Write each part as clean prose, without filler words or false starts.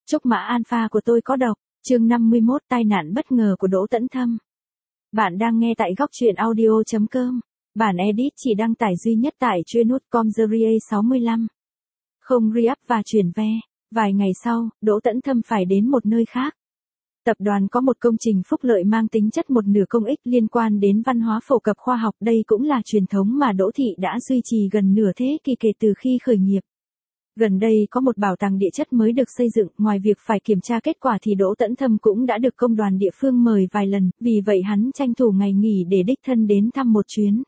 Chúc mã alpha của tôi có độc. Chương 51 tai nạn bất ngờ của Đỗ Tấn Thâm. Bạn đang nghe tại góc truyện audio.com. Bản edit chỉ đăng tải duy nhất tại Chuyên.com/65. Không re-up và chuyển ve. Vài ngày sau, Đỗ Tấn Thâm phải đến một nơi khác. Tập đoàn có một công trình phúc lợi mang tính chất một nửa công ích liên quan đến văn hóa phổ cập khoa học. Đây cũng là truyền thống mà Đỗ Thị đã duy trì gần nửa thế kỷ kể từ khi khởi nghiệp. Gần đây có một bảo tàng địa chất mới được xây dựng, ngoài việc phải kiểm tra kết quả thì Đỗ Tấn Thâm cũng đã được công đoàn địa phương mời vài lần, vì vậy hắn tranh thủ ngày nghỉ để đích thân đến thăm một chuyến.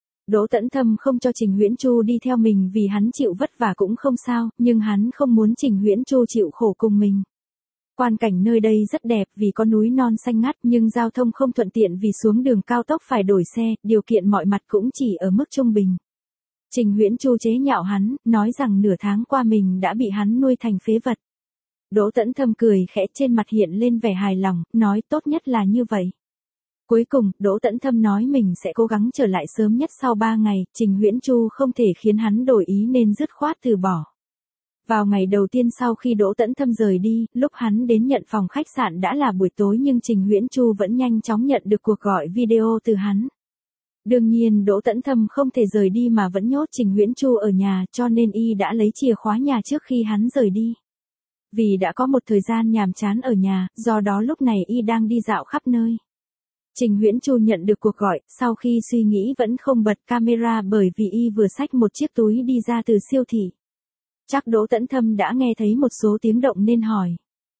Đỗ Tấn Thâm không cho Trình Huyễn Chu đi theo mình vì hắn chịu vất vả cũng không sao, nhưng hắn không muốn Trình Huyễn Chu chịu khổ cùng mình. Quan cảnh nơi đây rất đẹp vì có núi non xanh ngắt, nhưng giao thông không thuận tiện vì xuống đường cao tốc phải đổi xe, điều kiện mọi mặt cũng chỉ ở mức trung bình. Trình Huyễn Chu chế nhạo hắn, nói rằng nửa tháng qua mình đã bị hắn nuôi thành phế vật. Đỗ Tấn Thâm cười khẽ, trên mặt hiện lên vẻ hài lòng, nói tốt nhất là như vậy. Cuối cùng, Đỗ Tấn Thâm nói mình sẽ cố gắng trở lại sớm nhất sau 3 ngày, Trình Huyễn Chu không thể khiến hắn đổi ý nên dứt khoát từ bỏ. Vào ngày đầu tiên sau khi Đỗ Tấn Thâm rời đi, lúc hắn đến nhận phòng khách sạn đã là buổi tối nhưng Trình Huyễn Chu vẫn nhanh chóng nhận được cuộc gọi video từ hắn. Đương nhiên Đỗ Tấn Thâm không thể rời đi mà vẫn nhốt Trình Huyễn Chu ở nhà, cho nên y đã lấy chìa khóa nhà trước khi hắn rời đi. Vì đã có một thời gian nhàm chán ở nhà, do đó lúc này y đang đi dạo khắp nơi. Trình Huyễn Chu nhận được cuộc gọi, sau khi suy nghĩ vẫn không bật camera bởi vì y vừa xách một chiếc túi đi ra từ siêu thị. Chắc Đỗ Tấn Thâm đã nghe thấy một số tiếng động nên hỏi.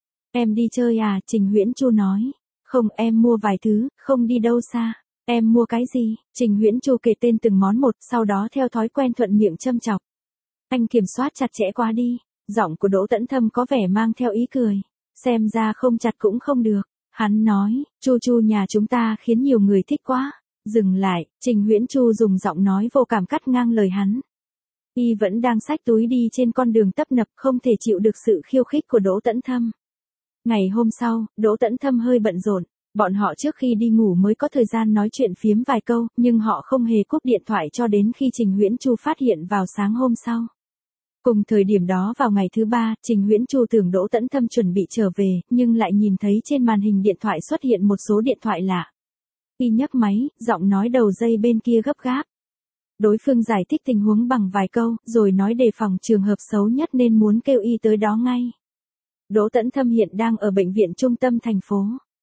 Em đi chơi à? Trình Huyễn Chu nói. Không, em mua vài thứ, không đi đâu xa. Em mua cái gì? Trình Huyễn Chu kể tên từng món một, sau đó theo thói quen thuận miệng châm chọc. Anh kiểm soát chặt chẽ quá đi. Giọng của Đỗ Tấn Thâm có vẻ mang theo ý cười. Xem ra không chặt cũng không được. Hắn nói, Chu Chu nhà chúng ta khiến nhiều người thích quá. Dừng lại, Trình Huyễn Chu dùng giọng nói vô cảm cắt ngang lời hắn. Y vẫn đang xách túi đi trên con đường tấp nập, không thể chịu được sự khiêu khích của Đỗ Tấn Thâm. Ngày hôm sau, Đỗ Tấn Thâm hơi bận rộn. Bọn họ trước khi đi ngủ mới có thời gian nói chuyện phiếm vài câu, nhưng họ không hề cúp điện thoại cho đến khi Trình Huyễn Chu phát hiện vào sáng hôm sau. Cùng thời điểm đó vào ngày thứ 3, Trình Huyễn Chu tưởng Đỗ Tấn Thâm chuẩn bị trở về, nhưng lại nhìn thấy trên màn hình điện thoại xuất hiện một số điện thoại lạ. Y nhấc máy, giọng nói đầu dây bên kia gấp gáp. Đối phương giải thích tình huống bằng vài câu, rồi nói đề phòng trường hợp xấu nhất nên muốn kêu y tới đó ngay. Đỗ Tấn Thâm hiện đang ở bệnh viện trung tâm thành phố.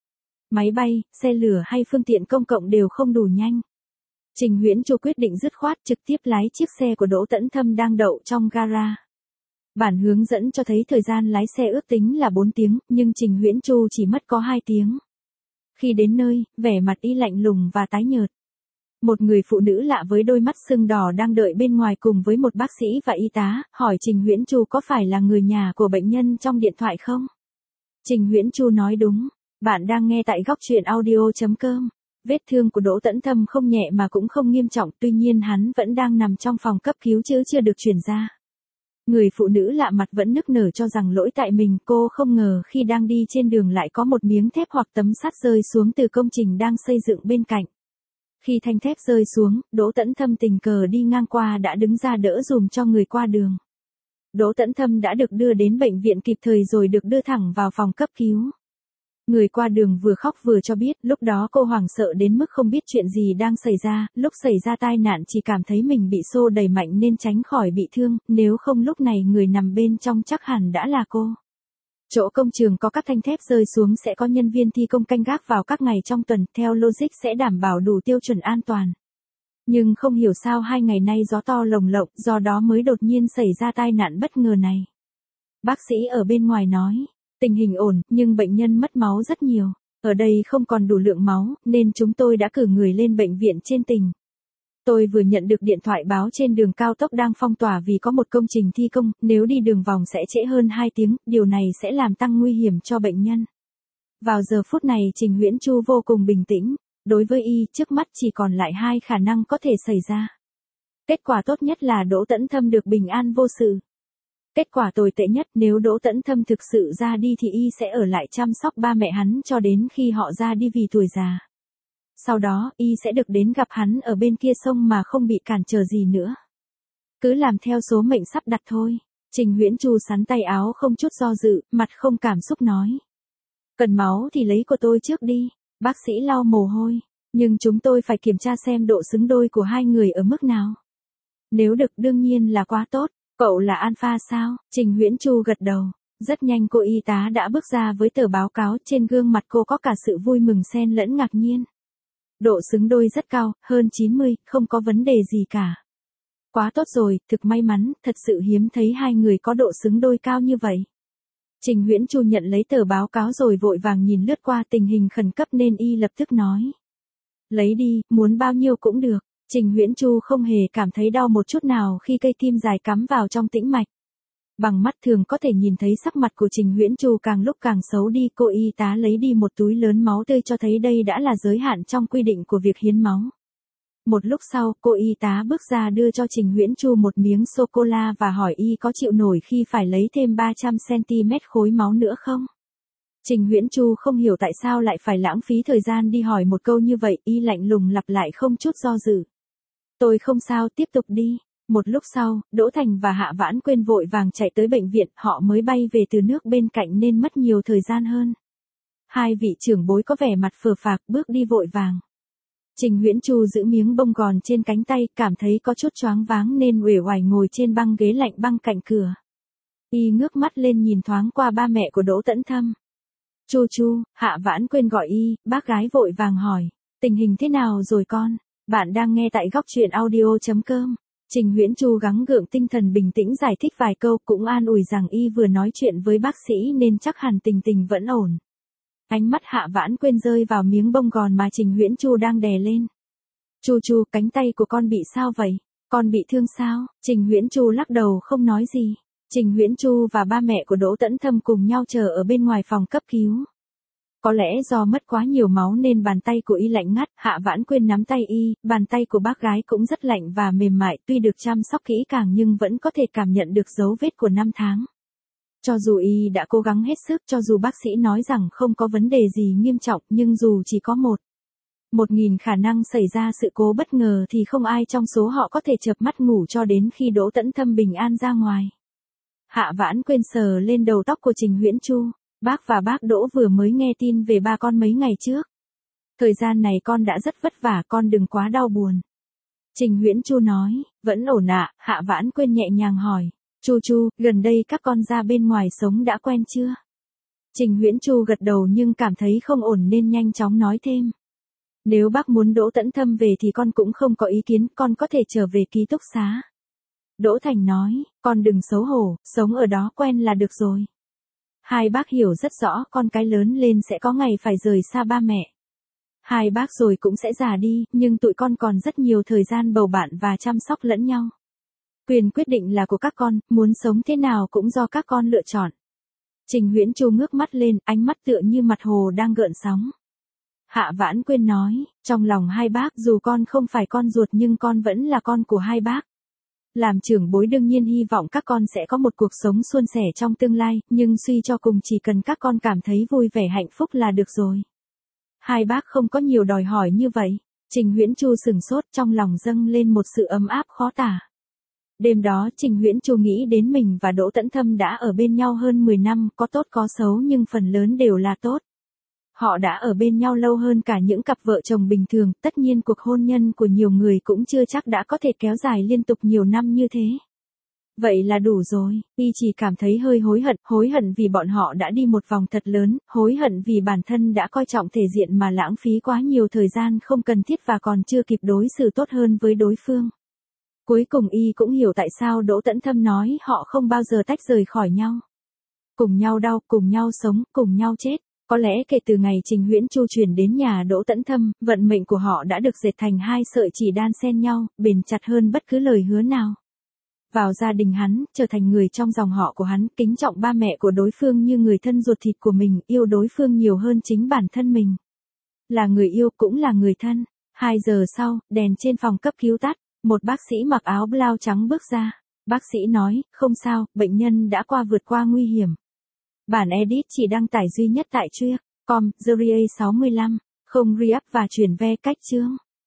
Máy bay, xe lửa hay phương tiện công cộng đều không đủ nhanh. Trình Huyễn Chu quyết định dứt khoát trực tiếp lái chiếc xe của Đỗ Tấn Thâm đang đậu trong gara. Bản hướng dẫn cho thấy thời gian lái xe ước tính là 4 tiếng, nhưng Trình Huyễn Chu chỉ mất có 2 tiếng. Khi đến nơi, vẻ mặt y lạnh lùng và tái nhợt. Một người phụ nữ lạ với đôi mắt sưng đỏ đang đợi bên ngoài cùng với một bác sĩ và y tá, hỏi Trình Huyễn Chu có phải là người nhà của bệnh nhân trong điện thoại không? Trình Huyễn Chu nói đúng. Bạn đang nghe tại góc truyện audio.com. Vết thương của Đỗ Tấn Thâm không nhẹ mà cũng không nghiêm trọng, tuy nhiên hắn vẫn đang nằm trong phòng cấp cứu chứ chưa được chuyển ra. Người phụ nữ lạ mặt vẫn nức nở cho rằng lỗi tại mình, cô không ngờ khi đang đi trên đường lại có một miếng thép hoặc tấm sắt rơi xuống từ công trình đang xây dựng bên cạnh. Khi thanh thép rơi xuống, Đỗ Tấn Thâm tình cờ đi ngang qua đã đứng ra đỡ dùm cho người qua đường. Đỗ Tấn Thâm đã được đưa đến bệnh viện kịp thời rồi được đưa thẳng vào phòng cấp cứu. Người qua đường vừa khóc vừa cho biết, lúc đó cô hoảng sợ đến mức không biết chuyện gì đang xảy ra, lúc xảy ra tai nạn chỉ cảm thấy mình bị xô đẩy mạnh nên tránh khỏi bị thương, nếu không lúc này người nằm bên trong chắc hẳn đã là cô. Chỗ công trường có các thanh thép rơi xuống sẽ có nhân viên thi công canh gác vào các ngày trong tuần, theo logic sẽ đảm bảo đủ tiêu chuẩn an toàn. Nhưng không hiểu sao 2 ngày nay gió to lồng lộng, do đó mới đột nhiên xảy ra tai nạn bất ngờ này. Bác sĩ ở bên ngoài nói. Tình hình ổn, nhưng bệnh nhân mất máu rất nhiều. Ở đây không còn đủ lượng máu, nên chúng tôi đã cử người lên bệnh viện trên tỉnh. Tôi vừa nhận được điện thoại báo trên đường cao tốc đang phong tỏa vì có một công trình thi công, nếu đi đường vòng sẽ trễ hơn 2 tiếng, điều này sẽ làm tăng nguy hiểm cho bệnh nhân. Vào giờ phút này Trình Huyễn Chu vô cùng bình tĩnh. Đối với y, trước mắt chỉ còn lại 2 khả năng có thể xảy ra. Kết quả tốt nhất là Đỗ Tấn Thâm được bình an vô sự. Kết quả tồi tệ nhất, nếu Đỗ Tấn Thâm thực sự ra đi thì y sẽ ở lại chăm sóc ba mẹ hắn cho đến khi họ ra đi vì tuổi già. Sau đó, y sẽ được đến gặp hắn ở bên kia sông mà không bị cản trở gì nữa. Cứ làm theo số mệnh sắp đặt thôi. Trình Huyễn Chu sắn tay áo không chút do dự, mặt không cảm xúc nói. Cần máu thì lấy của tôi trước đi, bác sĩ lau mồ hôi. Nhưng chúng tôi phải kiểm tra xem độ xứng đôi của hai người ở mức nào. Nếu được đương nhiên là quá tốt, cậu là alpha sao? Trình Huyễn Chu gật đầu. Rất nhanh cô y tá đã bước ra với tờ báo cáo, trên gương mặt cô có cả sự vui mừng xen lẫn ngạc nhiên. Độ xứng đôi rất cao, hơn 90, không có vấn đề gì cả. Quá tốt rồi, thực may mắn, thật sự hiếm thấy hai người có độ xứng đôi cao như vậy. Trình Huyễn Chu nhận lấy tờ báo cáo rồi vội vàng nhìn lướt qua tình hình khẩn cấp nên y lập tức nói. Lấy đi, muốn bao nhiêu cũng được. Trình Huyễn Chu không hề cảm thấy đau một chút nào khi cây kim dài cắm vào trong tĩnh mạch. Bằng mắt thường có thể nhìn thấy sắc mặt của Trình Huyễn Chu càng lúc càng xấu đi. Cô y tá lấy đi một túi lớn máu tươi cho thấy đây đã là giới hạn trong quy định của việc hiến máu. Một lúc sau, cô y tá bước ra đưa cho Trình Huyễn Chu một miếng sô-cô-la và hỏi y có chịu nổi khi phải lấy thêm 300cm khối máu nữa không? Trình Huyễn Chu không hiểu tại sao lại phải lãng phí thời gian đi hỏi một câu như vậy, y lạnh lùng lặp lại không chút do dự. Tôi không sao, tiếp tục đi. Một lúc sau, Đỗ Thành và Hạ Vãn Quyên vội vàng chạy tới bệnh viện, họ mới bay về từ nước bên cạnh nên mất nhiều thời gian hơn. Hai vị trưởng bối có vẻ mặt phờ phạc bước đi vội vàng. Trình Huyễn Chu giữ miếng bông gòn trên cánh tay, cảm thấy có chút choáng váng nên uể oải ngồi trên băng ghế lạnh băng cạnh cửa. Y ngước mắt lên nhìn thoáng qua ba mẹ của Đỗ Tẫn Thâm. Chu Chu, Hạ Vãn Quyên gọi y, bác gái vội vàng hỏi, tình hình thế nào rồi con? Bạn đang nghe tại góc truyện audio.com. Trình Huyễn Chu gắng gượng tinh thần bình tĩnh giải thích vài câu, cũng an ủi rằng y vừa nói chuyện với bác sĩ nên chắc hẳn tình vẫn ổn. Ánh mắt Hạ Vãn Quyên rơi vào miếng bông gòn mà Trình Huyễn Chu đang đè lên. Chu Chu, cánh tay của con bị sao vậy? Con bị thương sao? Trình Huyễn Chu lắc đầu không nói gì. Trình Huyễn Chu và ba mẹ của Đỗ Tẫn Thâm cùng nhau chờ ở bên ngoài phòng cấp cứu. Có lẽ do mất quá nhiều máu nên bàn tay của y lạnh ngắt, Hạ Vãn Quyên nắm tay y, bàn tay của bác gái cũng rất lạnh và mềm mại, tuy được chăm sóc kỹ càng nhưng vẫn có thể cảm nhận được dấu vết của năm tháng. Cho dù y đã cố gắng hết sức, cho dù bác sĩ nói rằng không có vấn đề gì nghiêm trọng, nhưng dù chỉ có 1.000 khả năng xảy ra sự cố bất ngờ thì không ai trong số họ có thể chợp mắt ngủ cho đến khi Đỗ Tẫn Thâm bình an ra ngoài. Hạ Vãn Quyên sờ lên đầu tóc của Trình Huyễn Chu. Bác và bác Đỗ vừa mới nghe tin về ba con mấy ngày trước. Thời gian này con đã rất vất vả, con đừng quá đau buồn. Trình Huyễn Chu nói, vẫn ổn ạ. Hạ Vãn Quyên nhẹ nhàng hỏi, Chu Chu, gần đây các con ra bên ngoài sống đã quen chưa? Trình Huyễn Chu gật đầu nhưng cảm thấy không ổn nên nhanh chóng nói thêm. Nếu bác muốn Đỗ Tẫn Thâm về thì con cũng không có ý kiến, con có thể trở về ký túc xá. Đỗ Thành nói, con đừng xấu hổ, sống ở đó quen là được rồi. Hai bác hiểu rất rõ con cái lớn lên sẽ có ngày phải rời xa ba mẹ. Hai bác rồi cũng sẽ già đi, nhưng tụi con còn rất nhiều thời gian bầu bạn và chăm sóc lẫn nhau. Quyền quyết định là của các con, muốn sống thế nào cũng do các con lựa chọn. Trình Huyễn Chu ngước mắt lên, ánh mắt tựa như mặt hồ đang gợn sóng. Hạ Vãn Quyên nói, trong lòng hai bác dù con không phải con ruột nhưng con vẫn là con của hai bác. Làm trưởng bối đương nhiên hy vọng các con sẽ có một cuộc sống suôn sẻ trong tương lai, nhưng suy cho cùng chỉ cần các con cảm thấy vui vẻ hạnh phúc là được rồi. Hai bác không có nhiều đòi hỏi như vậy. Trình Huyễn Chu sừng sốt, trong lòng dâng lên một sự ấm áp khó tả. Đêm đó Trình Huyễn Chu nghĩ đến mình và Đỗ Tẫn Thâm đã ở bên nhau hơn 10 năm, có tốt có xấu nhưng phần lớn đều là tốt. Họ đã ở bên nhau lâu hơn cả những cặp vợ chồng bình thường, tất nhiên cuộc hôn nhân của nhiều người cũng chưa chắc đã có thể kéo dài liên tục nhiều năm như thế. Vậy là đủ rồi, y chỉ cảm thấy hơi hối hận vì bọn họ đã đi một vòng thật lớn, hối hận vì bản thân đã coi trọng thể diện mà lãng phí quá nhiều thời gian không cần thiết và còn chưa kịp đối xử tốt hơn với đối phương. Cuối cùng y cũng hiểu tại sao Đỗ Tẫn Thâm nói họ không bao giờ tách rời khỏi nhau. Cùng nhau đau, cùng nhau sống, cùng nhau chết. Có lẽ kể từ ngày Trình Huyễn Chu chuyển đến nhà Đỗ Tẫn Thâm, vận mệnh của họ đã được dệt thành hai sợi chỉ đan xen nhau, bền chặt hơn bất cứ lời hứa nào. Vào gia đình hắn, trở thành người trong dòng họ của hắn, kính trọng ba mẹ của đối phương như người thân ruột thịt của mình, yêu đối phương nhiều hơn chính bản thân mình. Là người yêu cũng là người thân. 2 giờ sau, đèn trên phòng cấp cứu tắt, một bác sĩ mặc áo blau trắng bước ra. Bác sĩ nói, không sao, bệnh nhân đã vượt qua nguy hiểm. Bản edit chỉ đăng tải duy nhất tại Truyện.com, Series 65, không re-up và chuyển ve cách chương.